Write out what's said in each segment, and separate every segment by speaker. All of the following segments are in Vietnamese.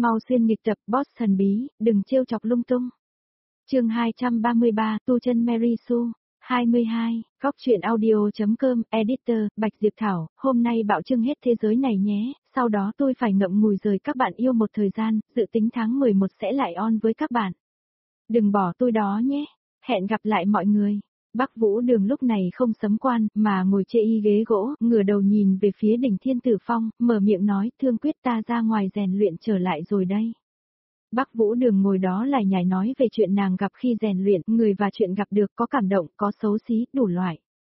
Speaker 1: Mau xuyên nghịch tập boss thần bí, đừng trêu chọc lung tung. Chương 233, tu chân Mary Sue. 22, góc truyện audio.com, editor, Bạch Diệp Thảo, hôm nay bạo trưng hết thế giới này nhé, sau đó tôi phải ngậm ngùi rời các bạn yêu một thời gian, dự tính tháng 11 sẽ lại on với các bạn. Đừng bỏ tôi đó nhé, hẹn gặp lại mọi người. Bắc Vũ Đường lúc này không sấm quan, mà ngồi chê y ghế gỗ, ngửa đầu nhìn về phía đỉnh Thiên Tử Phong, mở miệng nói, Thương Quyết ta ra ngoài rèn luyện trở lại rồi đây. Bắc Vũ Đường ngồi đó lải nhải nói về chuyện nàng gặp khi rèn luyện, người và chuyện gặp được, có cảm động, có xấu xí, đủ loại.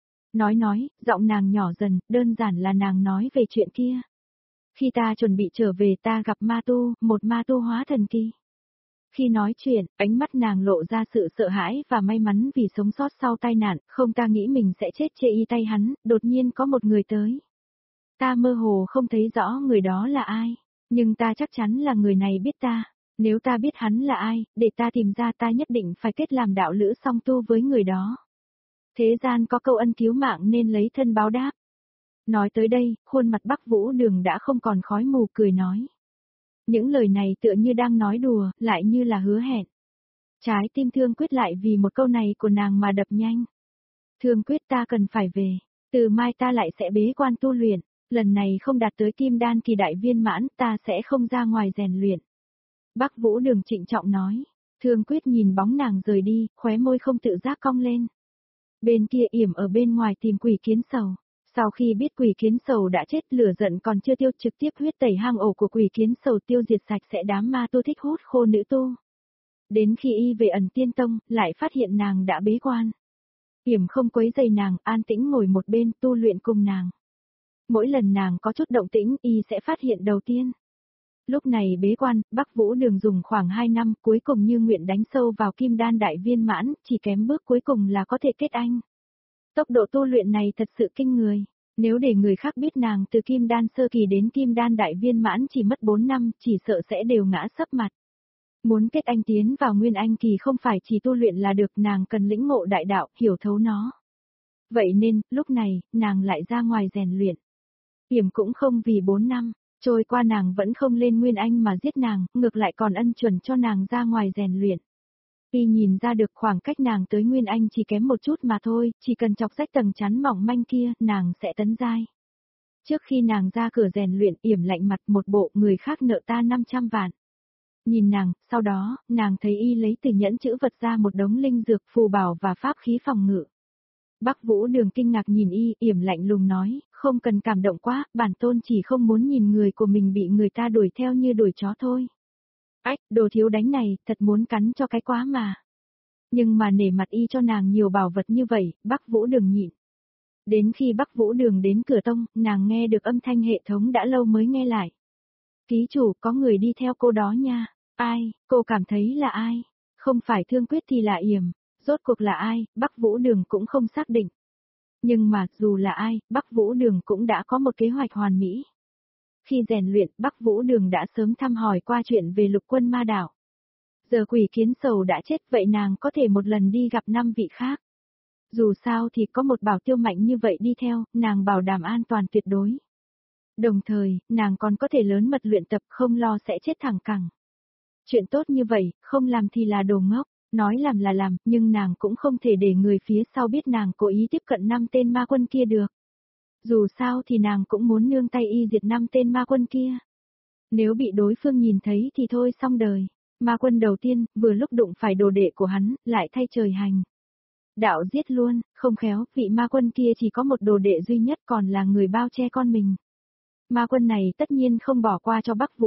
Speaker 1: Nói, giọng nàng nhỏ dần, đơn giản là nàng nói về chuyện kia. Khi ta chuẩn bị trở về ta gặp ma tu, một ma tu hóa thần kỳ. Khi nói chuyện, ánh mắt nàng lộ ra sự sợ hãi và may mắn vì sống sót sau tai nạn, không ta nghĩ mình sẽ chết chê y tay hắn, đột nhiên có một người tới. Ta mơ hồ không thấy rõ người đó là ai, nhưng ta chắc chắn là người này biết ta. Nếu ta biết hắn là ai, để ta tìm ra ta nhất định phải kết làm đạo lữ song tu với người đó. Thế gian có câu ân cứu mạng nên lấy thân báo đáp. Nói tới đây, khuôn mặt Bắc Vũ Đường đã không còn khói mù cười nói. Những lời này tựa như đang nói đùa, lại như là hứa hẹn. Trái tim Thương Quyết lại vì một câu này của nàng mà đập nhanh. Thương Quyết ta cần phải về, từ mai ta lại sẽ bế quan tu luyện, lần này không đạt tới kim đan kỳ đại viên mãn ta sẽ không ra ngoài rèn luyện. Bắc Vũ Đường trịnh trọng nói, Thương Quyết nhìn bóng nàng rời đi, khóe môi không tự giác cong lên. Bên kia Yểm ở bên ngoài tìm Quỷ Kiến Sầu, sau khi biết Quỷ Kiến Sầu đã chết lửa giận còn chưa tiêu trực tiếp huyết tẩy hang ổ của Quỷ Kiến Sầu tiêu diệt sạch sẽ đám ma tu thích hút khô nữ tu. Đến khi y về Ẩn Tiên Tông, lại phát hiện nàng đã bế quan. Yểm không quấy rầy nàng, an tĩnh ngồi một bên tu luyện cùng nàng. Mỗi lần nàng có chút động tĩnh y sẽ phát hiện đầu tiên. Lúc này bế quan, Bắc Vũ Đường dùng khoảng 2 năm cuối cùng như nguyện đánh sâu vào kim đan đại viên mãn, chỉ kém bước cuối cùng là có thể kết anh. Tốc độ tu luyện này thật sự kinh người, nếu để người khác biết nàng từ kim đan sơ kỳ đến kim đan đại viên mãn chỉ mất 4 năm, chỉ sợ sẽ đều ngã sấp mặt. Muốn kết anh tiến vào nguyên anh kỳ không phải chỉ tu luyện là được, nàng cần lĩnh ngộ đại đạo, hiểu thấu nó. Vậy nên, lúc này, nàng lại ra ngoài rèn luyện. Yểm cũng không vì 4 năm. Trôi qua nàng vẫn không lên Nguyên Anh mà giết nàng, ngược lại còn ân chuẩn cho nàng ra ngoài rèn luyện. Y nhìn ra được khoảng cách nàng tới Nguyên Anh chỉ kém một chút mà thôi, chỉ cần chọc rách tầng chắn mỏng manh kia, nàng sẽ tấn giai. Trước khi nàng ra cửa rèn luyện, Yểm lạnh mặt, một bộ người khác nợ ta 500 vạn. Nhìn nàng, sau đó, nàng thấy y lấy từ nhẫn chữ vật ra một đống linh dược, phù bảo và pháp khí phòng ngự. Bắc Vũ Đường kinh ngạc nhìn y, Yểm lạnh lùng nói, không cần cảm động quá, bản tôn chỉ không muốn nhìn người của mình bị người ta đuổi theo như đuổi chó thôi. Ách, đồ thiếu đánh này, thật muốn cắn cho cái quá mà. Nhưng mà nể mặt y cho nàng nhiều bảo vật như vậy, Bắc Vũ Đường nhịn. Đến khi Bắc Vũ Đường đến cửa tông, nàng nghe được âm thanh hệ thống đã lâu mới nghe lại. Ký chủ, có người đi theo cô đó nha. Ai, cô cảm thấy là ai? Không phải Thương Quyết thì là Yểm. Rốt cuộc là ai, Bắc Vũ Đường cũng không xác định. Nhưng mà, dù là ai, Bắc Vũ Đường cũng đã có một kế hoạch hoàn mỹ. Khi rèn luyện, Bắc Vũ Đường đã sớm thăm hỏi qua chuyện về Lục Quân Ma Đảo. Giờ Quỷ Kiến Sầu đã chết, vậy nàng có thể một lần đi gặp 5 vị khác. Dù sao thì có một bảo tiêu mạnh như vậy đi theo, nàng bảo đảm an toàn tuyệt đối. Đồng thời, nàng còn có thể lớn mật luyện tập không lo sẽ chết thẳng cẳng. Chuyện tốt như vậy, không làm thì là đồ ngốc. Nói làm là làm, nhưng nàng cũng không thể để người phía sau biết nàng cố ý tiếp cận 5 tên ma quân kia được. Dù sao thì nàng cũng muốn nương tay y diệt 5 tên ma quân kia. Nếu bị đối phương nhìn thấy thì thôi xong đời. Ma quân đầu tiên, vừa lúc đụng phải đồ đệ của hắn, lại thay trời hành. Đạo giết luôn, không khéo, vị ma quân kia chỉ có một đồ đệ duy nhất còn là người bao che con mình. Ma quân này tất nhiên không bỏ qua cho Bắc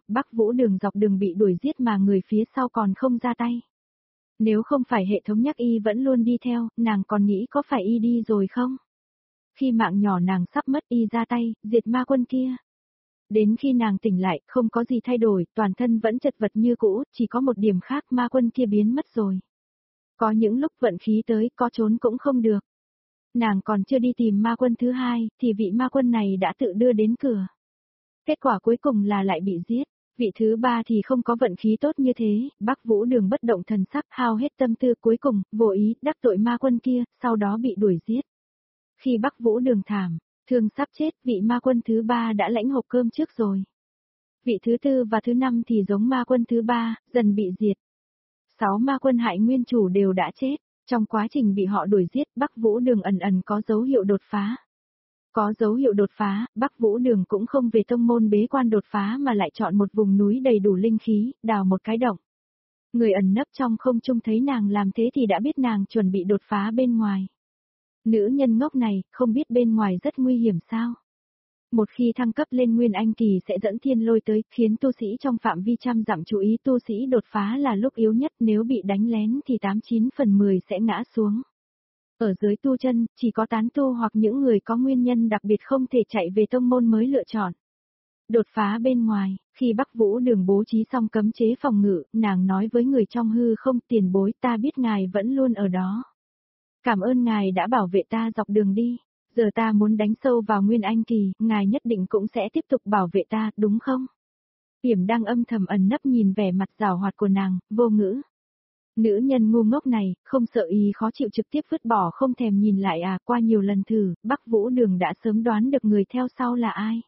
Speaker 1: Vũ Đường dọc đường bị đuổi giết mà người phía sau còn không ra tay. Nếu không phải hệ thống nhắc y vẫn luôn đi theo, nàng còn nghĩ có phải y đi rồi không? Khi mạng nhỏ nàng sắp mất y ra tay, diệt ma quân kia. Đến khi nàng tỉnh lại, không có gì thay đổi, toàn thân vẫn chật vật như cũ, chỉ có một điểm khác ma quân kia biến mất rồi. Có những lúc vận khí tới, có trốn cũng không được. Nàng còn chưa đi tìm ma quân thứ hai, thì vị ma quân này đã tự đưa đến cửa. Kết quả cuối cùng là lại bị giết. Vị thứ ba thì không có vận khí tốt như thế, Bắc Vũ Đường bất động thần sắc, hao hết tâm tư, cuối cùng, vô ý, đắc tội ma quân kia, sau đó bị đuổi giết. Khi Bắc Vũ Đường thảm, thương sắp chết, vị ma quân thứ ba đã lãnh hộp cơm trước rồi. Vị thứ tư và thứ năm thì giống ma quân thứ ba, dần bị diệt. 6 ma quân hại nguyên chủ đều đã chết. Trong quá trình bị họ đuổi giết, Bắc Vũ Đường ẩn ẩn có dấu hiệu đột phá. Có dấu hiệu đột phá, Bắc Vũ Đường cũng không về tông môn bế quan đột phá mà lại chọn một vùng núi đầy đủ linh khí, đào một cái động. Người ẩn nấp trong không trung thấy nàng làm thế thì đã biết nàng chuẩn bị đột phá bên ngoài. Nữ nhân ngốc này, không biết bên ngoài rất nguy hiểm sao? Một khi thăng cấp lên Nguyên Anh kỳ sẽ dẫn thiên lôi tới, khiến tu sĩ trong phạm vi trăm dặm chú ý tu sĩ đột phá là lúc yếu nhất, nếu bị đánh lén thì 89 phần 10 sẽ ngã xuống. Ở dưới tu chân, chỉ có tán tu hoặc những người có nguyên nhân đặc biệt không thể chạy về tông môn mới lựa chọn. Đột phá bên ngoài, khi Bắc Vũ Đường bố trí xong cấm chế phòng ngự, nàng nói với người trong hư không, tiền bối, ta biết ngài vẫn luôn ở đó. Cảm ơn ngài đã bảo vệ ta dọc đường đi. Giờ ta muốn đánh sâu vào Nguyên Anh kỳ, ngài nhất định cũng sẽ tiếp tục bảo vệ ta, đúng không? Yểm đang âm thầm ẩn nấp nhìn vẻ mặt giảo hoạt của nàng, vô ngữ. Nữ nhân ngu ngốc này, không sợ y khó chịu trực tiếp vứt bỏ không thèm nhìn lại à, qua nhiều lần thử, Bắc Vũ Đường đã sớm đoán được người theo sau là ai.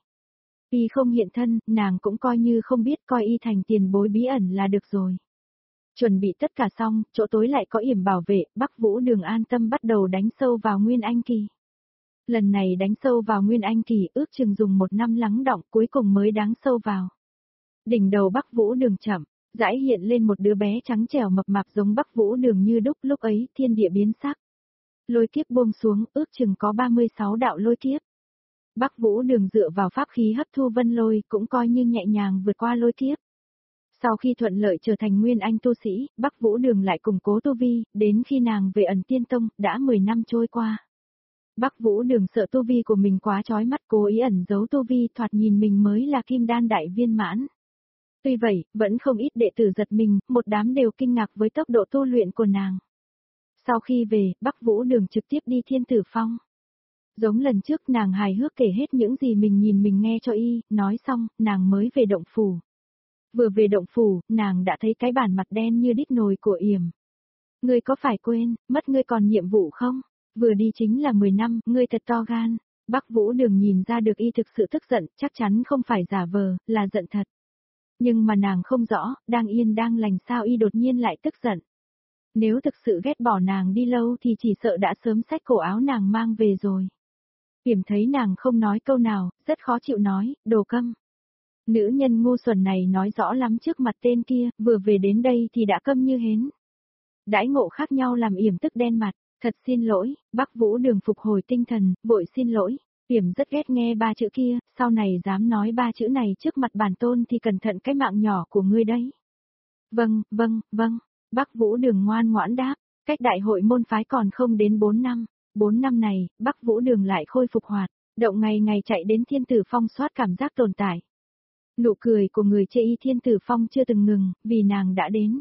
Speaker 1: Y không hiện thân, nàng cũng coi như không biết, coi y thành tiền bối bí ẩn là được rồi. Chuẩn bị tất cả xong, chỗ tối lại có yểm bảo vệ, Bắc Vũ Đường an tâm bắt đầu đánh sâu vào Nguyên Anh kỳ. Lần này đánh sâu vào Nguyên Anh kỳ ước chừng dùng 1 năm lắng đọng cuối cùng mới đáng sâu vào. Đỉnh đầu Bắc Vũ Đường chậm, rãi hiện lên một đứa bé trắng trẻo mập mạp giống Bắc Vũ Đường như đúc, lúc ấy thiên địa biến sắc. Lôi kiếp buông xuống, ước chừng có 36 đạo lôi kiếp. Bắc Vũ Đường dựa vào pháp khí hấp thu vân lôi cũng coi như nhẹ nhàng vượt qua lôi kiếp. Sau khi thuận lợi trở thành Nguyên Anh tu sĩ, Bắc Vũ Đường lại củng cố tu vi, đến khi nàng về ẩn tiên tông, đã 10 năm trôi qua. Bắc Vũ Đường sợ tu vi của mình quá chói mắt, cố ý ẩn giấu tu vi, thoạt nhìn mình mới là kim đan đại viên mãn. Tuy vậy, vẫn không ít đệ tử giật mình, một đám đều kinh ngạc với tốc độ tu luyện của nàng. Sau khi về, Bắc Vũ Đường trực tiếp đi Thiên Tử Phong. Giống lần trước nàng hài hước kể hết những gì mình nhìn mình nghe cho y, nói xong, nàng mới về động phủ. Vừa về động phủ, nàng đã thấy cái bản mặt đen như đít nồi của Yểm. Ngươi có phải quên, mất ngươi còn nhiệm vụ không? Vừa đi chính là 10 năm, ngươi thật to gan. Bắc Vũ Đường nhìn ra được y thực sự tức giận, chắc chắn không phải giả vờ, là giận thật. Nhưng mà nàng không rõ, đang yên đang lành sao y đột nhiên lại tức giận. Nếu thực sự ghét bỏ nàng đi lâu thì chỉ sợ đã sớm xách cổ áo nàng mang về rồi. Yểm thấy nàng không nói câu nào, rất khó chịu nói, đồ câm. Nữ nhân ngu xuẩn này nói rõ lắm trước mặt tên kia, vừa về đến đây thì đã câm như hến. Đãi ngộ khác nhau làm Yểm tức đen mặt, thật xin lỗi, Bắc Vũ Đường phục hồi tinh thần, vội xin lỗi. Yểm rất ghét nghe 3 chữ kia, sau này dám nói 3 chữ này trước mặt bản tôn thì cẩn thận cái mạng nhỏ của ngươi đấy. Vâng, vâng, vâng, Bắc Vũ Đường ngoan ngoãn đáp, cách đại hội môn phái còn không đến 4 năm. 4 năm này, Bắc Vũ Đường lại khôi phục hoạt, động ngày ngày chạy đến Thiên Tử Phong soát cảm giác tồn tại. Nụ cười của người chê y Thiên Tử Phong chưa từng ngừng, vì nàng đã đến.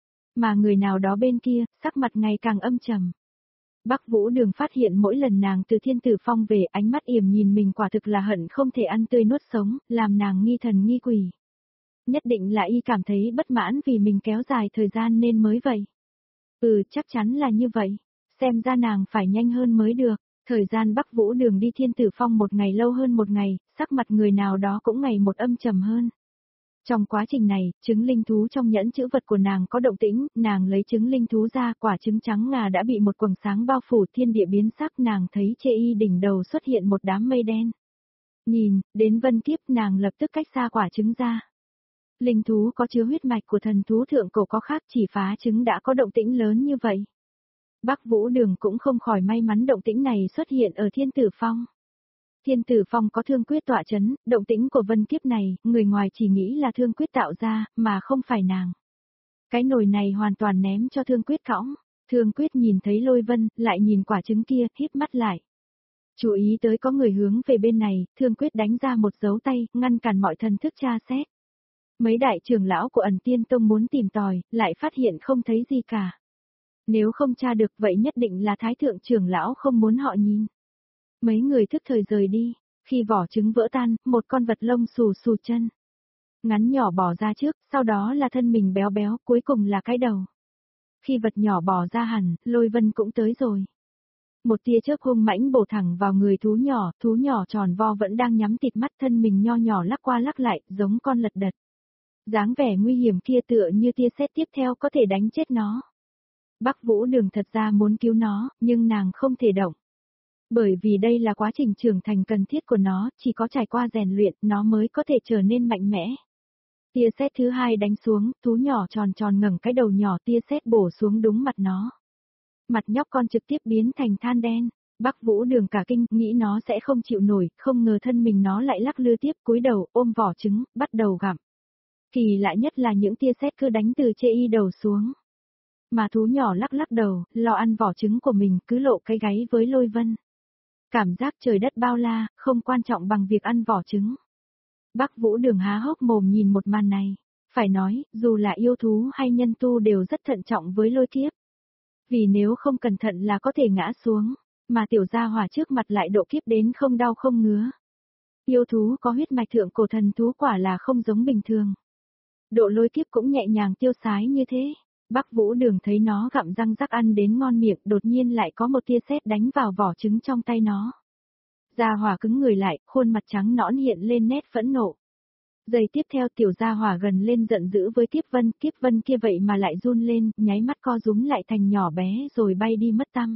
Speaker 1: Mà người nào đó bên kia, sắc mặt ngày càng âm trầm. Bắc Vũ Đường phát hiện mỗi lần nàng từ Thiên Tử Phong về, ánh mắt Yểm nhìn mình quả thực là hận không thể ăn tươi nuốt sống, làm nàng nghi thần nghi quỷ. Nhất định là y cảm thấy bất mãn vì mình kéo dài thời gian nên mới vậy. Chắc chắn là như vậy. Xem ra nàng phải nhanh hơn mới được. Thời gian Bắc Vũ Đường đi Thiên Tử Phong một ngày lâu hơn một ngày, sắc mặt người nào đó cũng ngày một âm trầm hơn. Trong quá trình này, trứng linh thú trong nhẫn chữ vật của nàng có động tĩnh, nàng lấy trứng linh thú ra, quả trứng trắng ngà đã bị một quầng sáng bao phủ, thiên địa biến sắc, nàng thấy chê y đỉnh đầu xuất hiện một đám mây đen. Nhìn, đến vân kiếp nàng lập tức cách xa quả trứng ra. Linh thú có chứa huyết mạch của thần thú thượng cổ có khác, chỉ phá trứng đã có động tĩnh lớn như vậy. Bắc Vũ Đường cũng không khỏi may mắn động tĩnh này xuất hiện ở Thiên Tử Phong. Thiên Tử Phong có thương quyết tọa chấn, động tĩnh của vân kiếp này, người ngoài chỉ nghĩ là thương quyết tạo ra, mà không phải nàng. Cái nồi này hoàn toàn ném cho thương quyết cõng. Thương quyết nhìn thấy lôi vân, lại nhìn quả trứng kia, híp mắt lại. Chú ý tới có người hướng về bên này, thương quyết đánh ra một dấu tay, ngăn cản mọi thần thức tra xét. Mấy đại trưởng lão của ẩn tiên tông muốn tìm tòi, lại phát hiện không thấy gì cả. Nếu không tra được vậy nhất định là thái thượng trưởng lão không muốn họ nhìn. Mấy người thức thời rời đi, khi vỏ trứng vỡ tan, một con vật lông xù xù chân. Ngắn nhỏ bò ra trước, sau đó là thân mình béo béo, cuối cùng là cái đầu. Khi vật nhỏ bò ra hẳn, lôi vân cũng tới rồi. Một tia chớp hung mãnh bổ thẳng vào người thú nhỏ tròn vo vẫn đang nhắm tịt mắt, thân mình nho nhỏ lắc qua lắc lại, giống con lật đật. Dáng vẻ nguy hiểm kia tựa như tia sét tiếp theo có thể đánh chết nó. Bắc Vũ Đường thật ra muốn cứu nó, nhưng nàng không thể động. Bởi vì đây là quá trình trưởng thành cần thiết của nó, chỉ có trải qua rèn luyện, nó mới có thể trở nên mạnh mẽ. Tia sét thứ hai đánh xuống, thú nhỏ tròn tròn ngẩng cái đầu nhỏ, tia sét bổ xuống đúng mặt nó. Mặt nhóc con trực tiếp biến thành than đen. Bắc Vũ Đường cả kinh, nghĩ nó sẽ không chịu nổi, không ngờ thân mình nó lại lắc lư tiếp, cúi đầu ôm vỏ trứng, bắt đầu gặm. Kỳ lạ nhất là những tia sét cứ đánh từ chê y đầu xuống. Mà thú nhỏ lắc lắc đầu, lo ăn vỏ trứng của mình, cứ lộ cái gáy với Lôi Vân. Cảm giác trời đất bao la, không quan trọng bằng việc ăn vỏ trứng. Bắc Vũ Đường há hốc mồm nhìn một màn này. Phải nói, dù là yêu thú hay nhân tu đều rất thận trọng với lôi kiếp. Vì nếu không cẩn thận là có thể ngã xuống, mà tiểu gia hỏa trước mặt lại độ kiếp đến không đau không ngứa. Yêu thú có huyết mạch thượng cổ thần thú quả là không giống bình thường. Độ lôi kiếp cũng nhẹ nhàng tiêu sái như thế. Bắc Vũ Đường thấy nó gặm răng rắc ăn đến ngon miệng, đột nhiên lại có một tia sét đánh vào vỏ trứng trong tay nó. Gia hỏa cứng người lại, khuôn mặt trắng nõn hiện lên nét phẫn nộ. Giây tiếp theo tiểu gia hỏa gần lên giận dữ với Kiếp Vân kia vậy mà lại run lên, nháy mắt co rúm lại thành nhỏ bé rồi bay đi mất tăm.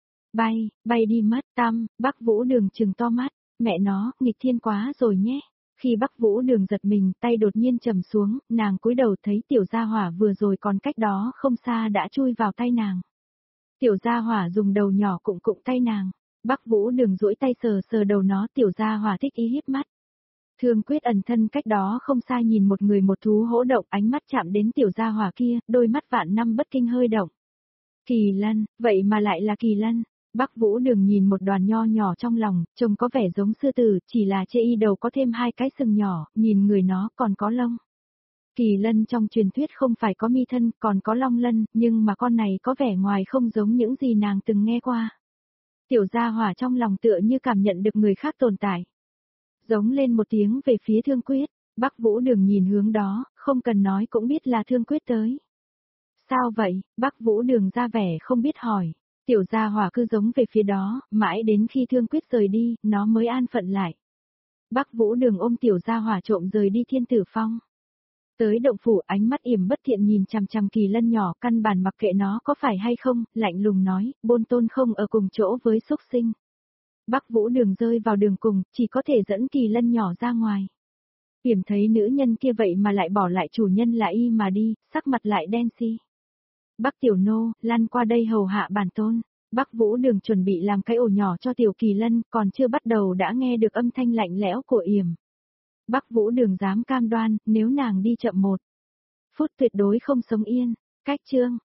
Speaker 1: Bay đi mất tăm, Bắc Vũ Đường trừng to mắt, mẹ nó, nghịch thiên quá rồi nhé. Khi Bắc Vũ Đường giật mình, tay đột nhiên trầm xuống, nàng cúi đầu thấy tiểu gia hỏa vừa rồi còn cách đó không xa đã chui vào tay nàng. Tiểu gia hỏa dùng đầu nhỏ cụng tay nàng. Bắc Vũ Đường duỗi tay sờ sờ đầu nó, tiểu gia hỏa thích ý híp mắt. Thương Quyết ẩn thân cách đó không xa nhìn một người một thú hỗ động, ánh mắt chạm đến tiểu gia hỏa kia, đôi mắt vạn năm bất kinh hơi động. Kỳ lân, vậy mà lại là kỳ lân. Bắc Vũ Đường nhìn một đoàn nho nhỏ trong lòng, trông có vẻ giống sư tử, chỉ là chê y đầu có thêm hai cái sừng nhỏ, nhìn người nó còn có lông. Kỳ lân trong truyền thuyết không phải có mi thân, còn có long lân, nhưng mà con này có vẻ ngoài không giống những gì nàng từng nghe qua. Tiểu gia hỏa trong lòng tựa như cảm nhận được người khác tồn tại. Giống lên một tiếng về phía Thương Quyết, Bắc Vũ Đường nhìn hướng đó, không cần nói cũng biết là Thương Quyết tới. Sao vậy? Bắc Vũ Đường ra vẻ không biết hỏi. Tiểu gia hỏa cứ giống về phía đó, mãi đến khi Thương Quyết rời đi, nó mới an phận lại. Bắc Vũ Đường ôm tiểu gia hỏa trộm rời đi Thiên Tử Phong. Tới động phủ, ánh mắt yểm bất thiện nhìn chằm chằm kỳ lân nhỏ, căn bản mặc kệ nó có phải hay không, lạnh lùng nói, Bôn Tôn không ở cùng chỗ với xúc sinh. Bắc Vũ Đường rơi vào đường cùng, chỉ có thể dẫn kỳ lân nhỏ ra ngoài. Yểm thấy nữ nhân kia vậy mà lại bỏ lại chủ nhân là y mà đi, sắc mặt lại đen xi. Bắc Tiểu Nô, lăn qua đây hầu hạ bản tôn. Bắc Vũ Đường chuẩn bị làm cái ổ nhỏ cho tiểu kỳ lân, còn chưa bắt đầu đã nghe được âm thanh lạnh lẽo của yểm. Bắc Vũ Đường dám cam đoan, nếu nàng đi chậm 1 phút tuyệt đối không sống yên. Cách chương